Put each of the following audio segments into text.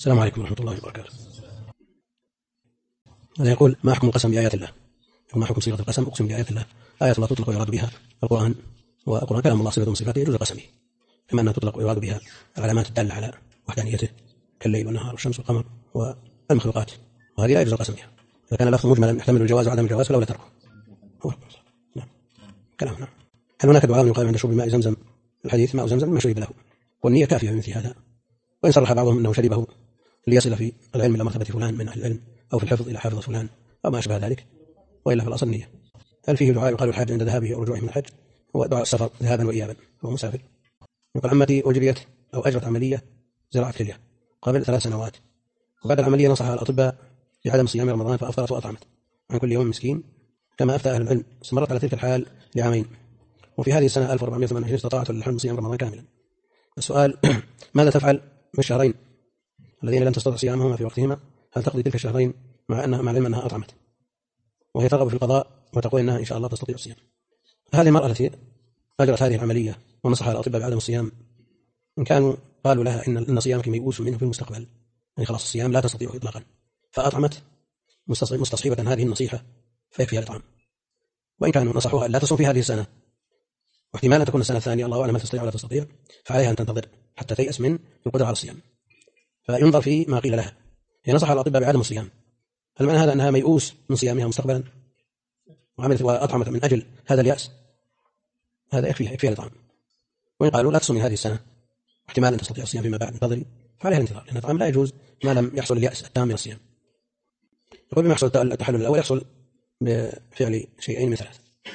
السلام عليكم ورحمة الله وبركاته. هذا يقول: ما حكم القسم بآيات الله؟ وما حكم صيغة القسم؟ أقسم بآيات الله. آيات الله تطلق ويراد بها القرآن، والقرآن كلام الله صفة من صفاته يجوز القسم به، كما أنها تطلق ويراد بها العلامات الدالة على وحدانيته كالليل والنهار والشمس والقمر والمخلوقات، وهذه لا يجوز القسم بها. إذا كان اللفظ مجملا يحتمل الجواز وعدم الجواز فلا تركه. نعم. كلام. نعم. هل هناك دعاء يقال عند شرب ماء زمزم؟ الحديث: ماء زمزم ما شرب له، والنية كافية في مثل هذا. وإن صرح بعضهم أنه شربه ليصل في العلم إلى مرتبة فلان من أهل العلم، أو في الحفظ إلى حافظ فلان، أو ما أشبه ذلك، وإلا في الأصل نية. هل فيه دعاء يقال الحاج عند ذهابه أو رجوعه من الحج؟ هو دعاء السفر ذهابا وإيابا، هو مسافر. يقول: عمتي أجريت أو أجرت عملية زراعة كلية قبل 3 سنوات، وبعد العملية نصحها الأطباء بعدم صيام رمضان فأفطرت وأطعمت عن كل يوم مسكين كما أفتى أهل العلم. استمرت على تلك الحال لعامين، وفي هذه السنة 1428 استطاعت الحلم صيام رمضان كاملا. السؤال: ماذا تفعل في الشهرين الذين لم تستطع صيامهما في وقتهما؟ هل تقضي تلك الشهرين مع العلم أنها أطعمت، وهي ترغب في القضاء وتقول أنها إن شاء الله تستطيع الصيام؟ هذه المرأة التي أجرت هذه العملية ونصحها الأطباء بعدم الصيام، إن كانوا قالوا لها إن صيامك ميؤوس منه في المستقبل، يعني خلاص الصيام لا تستطيع إطلاقا، فأطعمت مستصحبة هذه النصيحة فيكفيها الإطعام. وإن كانوا نصحوها لا تصوم في هذه السنة، واحتمال أن تكون السنة الثانية الله أعلم هل تستطيع ولا تستطيع، فعليها أن تنتظر حتى تيأس من القدرة على الصيام. فينظر في ما قيل لها. هي نصح الأطباء بعدم الصيام، هل معنى هذا أنها ميؤوس من صيامها مستقبلا وعملت وأطعمت من أجل هذا اليأس؟ هذا يكفيها الإطعام. وإن قالوا لا تصومي هذه السنة واحتمال أن تستطيع الصيام فيما بعد، انتظري، فعليها الانتظار، لأن الإطعام لا يجوز ما لم يحصل اليأس التام من الصيام. يقول: بما يحصل التحلل الأول يحصل بفعل شيئين من 3: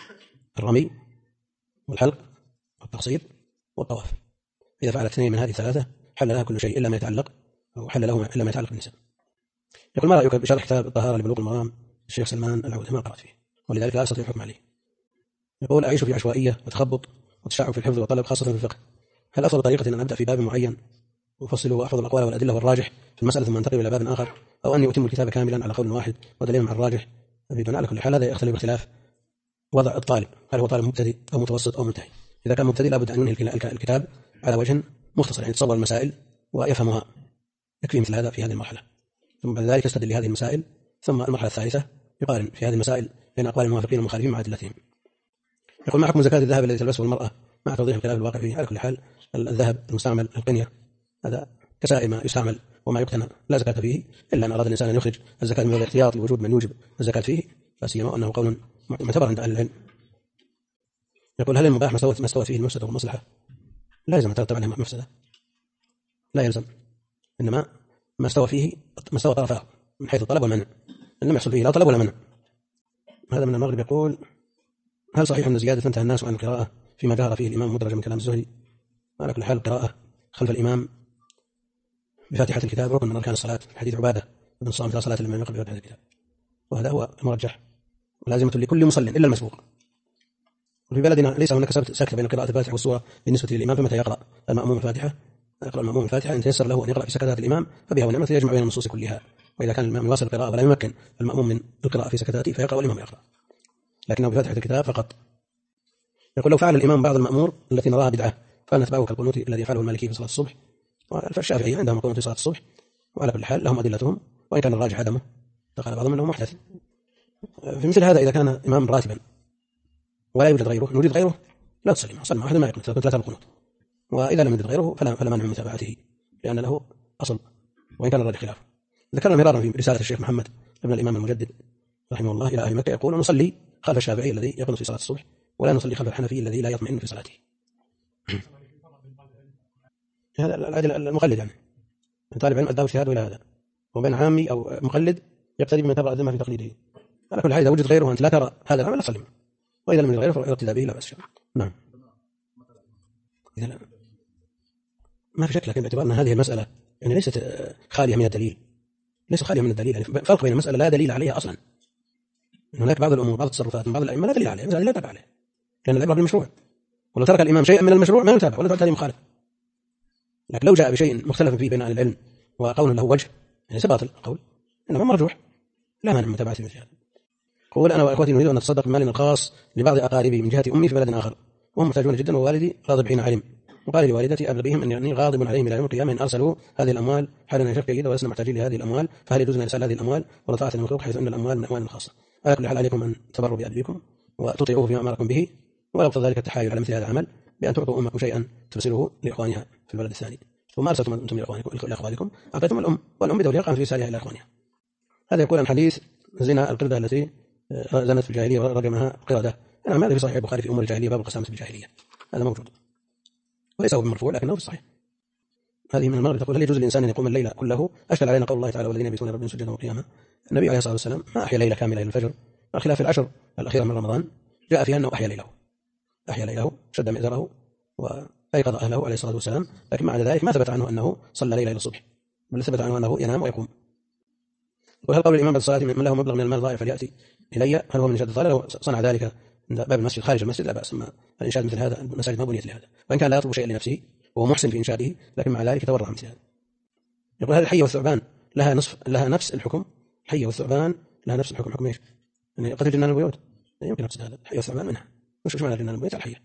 الرمي والحلق والتقصير والطواف. إذا فعلت 2 من هذه 3 حل لها كل شيء إلا ما يتعلق، أو حل له إلا ما يتعلق بالنساء. يقول: ما رأيك بشرح كتاب الطهارة لبلوغ المرام الشيخ سلمان العودة؟ ما قرأت فيه ولذلك لا أستطيع الحكم عليه. يقول: أعيش في عشوائية وتخبط وتشعب في الحفظ والطلب خاصة في الفقه، هل أفضل طريقة أن أبدأ في باب معين وأفصله وأحفظ الأقوال والأدلة والراجح في المسألة ثم أنتقل إلى باب آخر، أو أني أتم الكتاب كاملا على قول واحد ودليل مع الراجح؟ بدون على كل حال هذا يختلف باختلاف وضع الطالب، هل هو طالب مبتدئ أو متوسط أو منتهي. إذا كان مبتدئ لابد أن ينهي الكتاب على وجه مختصر، يعني يتصور المسائل ويفهمها، يكفي مثل هذا في هذه المرحلة، ثم بعد ذلك يستدل لهذه المسائل، ثم المرحلة الثالثة يقارن في هذه المسائل بين أقوال الموافقين والمخالفين مع أدلتهم. يقول: ما حكم زكاة الذهب الذي تلبسه المرأة مع توضيح الخلاف الواقع فيه؟ على كل حال الذهب المستعمل القنية هذا كسائر ما يستعمل وما يقتنى لا زكاة فيه، إلا أن أراد الإنسان أن يخرج الزكاة من الاحتياط لوجود من يوجب الزكاة فيه، لا سيما أنه قول معتبر عند أهل العلم. يقول: هل المباح ما استوت فيه المفسدة والمصلحة؟ لا يلزم أن ترتب عليه مفسدة، لا يلزم، إنما ما استوى طرفاه من حيث الطلب والمنع، لم يحصل فيه لا طلب ولا منع. هذا من المغرب. يقول: هل صحيح أن زيادة انتهى الناس عن القراءة فيما جهر فيه الإمام مدرجا من كلام الزهري؟ على كل حال القراءة خلف الإمام بفاتحة الكتاب ركن من أركان الصلاة، حديث عبادة بن الصامت لا صلاة لمن يقرأ بفاتحة الكتاب، وهذا هو المرجح ولازمة لكل مصل إلا المسبوق. وفي بلدنا ليس هناك سكت بين قراءة الفاتحة والسورة بالنسبة للإمام، فمتى يقرأ المأموم الفاتحة يقرأ المأموم الفاتحة، إن تيسر له أن يقرأ في سكتات الإمام فبها ونعمة، يجمع بين النصوص كلها. وإذا كان الإمام يواصل القراءة ولا يمكن المأموم من القراءة في سكتاته فيقرأ والإمام يقرأ، لكنه بفاتحة الكتاب فقط. يقول: لو فعل الإمام بعض المأمور التي نراها بدعة فهل نتبعه كالقنوت الذي يفعله المالكي في صلاة الصبح؟ فالشافعي عندهم قنوت في صلاة الصبح، وعلى كل حال لهم أدلتهم، وإن كان الراجح عدمه فقال بعضهم أنه محدث. في مثل هذا إذا كان إمام راتبا ولا يوجد غيره، نوجد غيره لا تصلي معه، صل مع أحد ما يقنط ثلاثة القنوت، وإذا لم يوجد غيره فلا مانع من متابعته لأن له أصل وإن كان الراجح خلافه. ذكرنا مرارا في رسالة الشيخ محمد ابن الإمام المجدد رحمه الله إلى أهل مكة يقول: نصلي خلف الشافعي الذي يقنط في صلاة الصبح، ولا نصلي خلف الحنفي الذي لا يطمئن في صلاته. هذا المقلد يعني طالب علم أداه اجتهاد إلى هذا، وبين عامي أو مقلد يقتدي بما ترى ذمه في تقليده. على كل حال إذا وجد غيره وأنت لا ترى هذا العمل لا تصلي، وإذا لم يوجد غيره فالاقتداء به لا بأس. نعم. إذا لا ما في شك، لكن باعتبار أن هذه المسألة يعني ليست خالية من الدليل، ليست خالية من الدليل، يعني فرق بين المسألة لا دليل عليها أصلا، هناك بعض الأمور بعض التصرفات من بعض الأئمة لا دليل عليها، مثلا لا تابع عليه لأن العبرة بالمشروع، ولو ترك الإمام شيئا من المشروع ما يتابع ولا تعد هذه مخالفة. لكن لو جاء بشيء مختلف فيه بين أهل العلم وقول له وجه يعني باطل القول، إنما مرجوح لا مانع من متابعته مثل هذا. قول: أنا وأخوتي نريد أن نتصدق بمالنا الخاص لبعض أقاربي من جهة أمي في بلد آخر وهم محتاجون جدا، ووالدي غاضب حين علم وقال لوالدتي أبلغ بهم أني غاضب عليهم إلى يوم القيامة إن أرسلوا هذه الأموال حال نشاف جيدة ولسنا محتاجين لهذه الأموال، فهل يجوز أن يرسل هذه الأموال ولا طاعة المخلوق حيث أن الأموال من أموال خاصة؟ على كل حال عليكم أن تبروا بأبيكم وتطيعوه فيما أمركم به، ولا يقتضي ذلك التحايل على مثل هذا العمل بأن تعطوا أمكم شيئا ترسله لإخوانها في البلد الثاني، ثم أرسلتم أنتم لأخوانكم أعطيتم الأم، والأم بدورها قامت برسالها إلى إخوانها. هذا يقول عن حديث زنا القردة التي زنت في الجاهلية ورجمها قردة. نعم هذا في صحيح البخاري في أمور الجاهلية باب القسامة في الجاهلية، هذا موجود وليس هو بمرفوع لكنه في الصحيح. هذه من المغرب تقول هل يجوز الإنسان أن يقوم الليل كله؟ أشكل علينا قول الله تعالى والذين يبيتون ربهم سجدا وقياما. النبي عليه الصلاة والسلام ما أحيا ليلة كاملة إلى الفجر، خلاف العشر الأخيرة من رمضان جاء فيها أنه أحيا ليله شد مئزره وأيقظ أهله عليه الصلاة والسلام، لكن مع ذلك ما ثبت عنه أنه صلى ليلة إلى الصبح، بل ثبت عنه أنه ينام ويقوم. وهل قول الإمام بالصلاة من له مبلغ من المال ضائع فليأتي إلي هل هو من إنشاد الصلاة؟ لو صنع ذلك عند باب المسجد خارج المسجد لا بأس، أما الإنشاد مثل هذا المساجد ما بنيت لهذا، وإن كان لا يطلب شيئا لنفسه وهو محسن في إنشاده لكن مع ذلك يتورع مثل هذا. يقول هذه الحية والثعبان لها نفس الحكم؟ الحية والثعبان لها نفس الحكم، حكم ايش؟ يعني قتل جنان البيوت لا يمكن نفس هذا، الحية والثعبان منها، مش معنى جنان البيوت الحية.